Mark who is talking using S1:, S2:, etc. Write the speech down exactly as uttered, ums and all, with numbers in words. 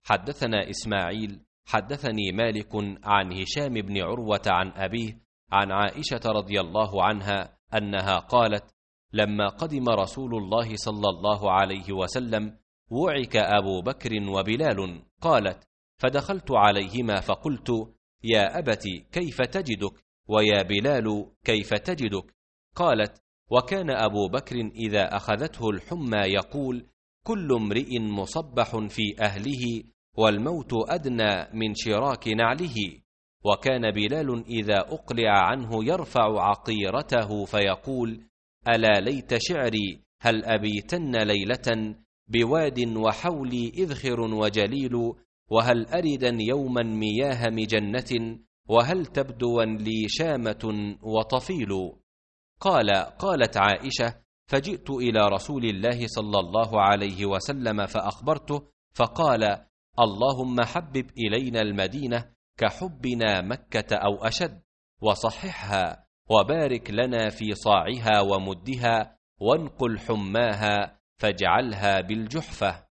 S1: حدثنا إسماعيل حدثني مالك عن هشام بن عروة عن أبيه عن عائشة رضي الله عنها أنها قالت: لما قدم رسول الله صلى الله عليه وسلم وعك أبو بكر وبلال. قالت: فدخلت عليهما فقلت: يا أبت كيف تجدك؟ ويا بلال كيف تجدك؟ قالت: وكان أبو بكر إذا أخذته الحمى يقول: كل امرئ مصبح في أهله والموت أدنى من شراك نعله. وكان بلال إذا أقلع عنه يرفع عقيرته فيقول: ألا ليت شعري هل أبيتن ليلة بواد وحولي إذخر وجليل، وهل أردا يوما مياه مجنة، وهل تبدوا لي شامة وطفيل. قال قالت عائشة: فجئت إلى رسول الله صلى الله عليه وسلم فأخبرته، فقال: اللهم حبب إلينا المدينة كحبنا مكة أو أشد، وصححها، وبارك لنا في صاعها ومدها، وانقل حماها فاجعلها بالجحفة.